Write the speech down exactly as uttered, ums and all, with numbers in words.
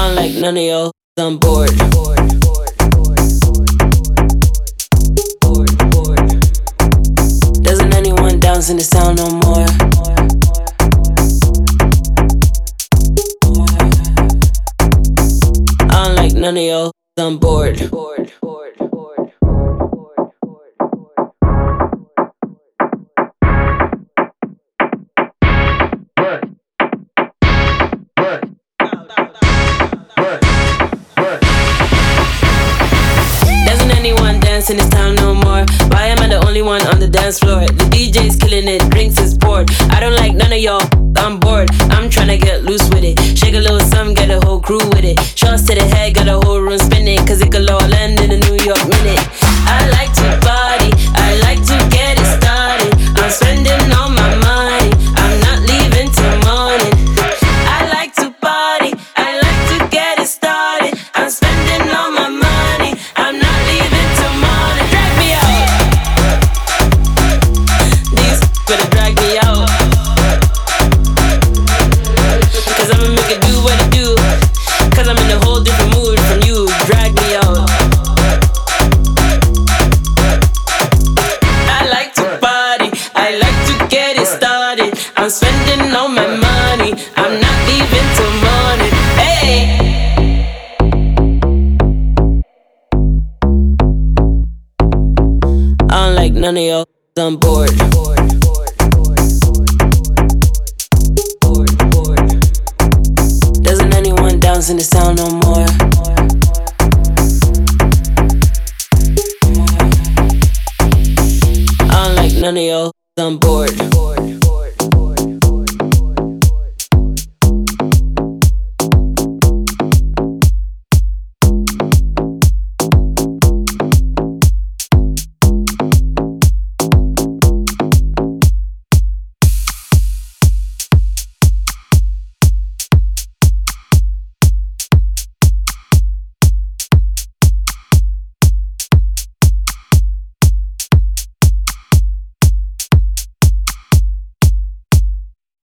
don't like none of y'all. I'm bored. Doesn't anyone dance in the sound no more? I don't like none of y'all. I'm bored. Doesn't anyone dance in this town no more? Why am I the only one on the dance floor? The D J's killing it, drinks is poured. I don't like none of y'all, I'm bored. I'm tryna get loose with it. Shake a little something, get a whole crew with it. Shots to the head, got a whole room spinning. Cause it could all end in a New York minute. I like to party, I like to get it started. I'm spending all my money, I'm not leaving till morning. I like to party, I like to get it started. I'm spending all my money, I'm not leaving till morning. Drag me out. These better drag me out. Cause I'ma make it do what it do. Cause I'm in a whole different mood from you. Drag me out. I like to party, I like to get it started. I'm spending all my money, I'm not leaving till morning. Hey. I don't like none of y'all, I'm bored. Doesn't anyone dance in the sound no more? I don't like none of y'all, I'm bored.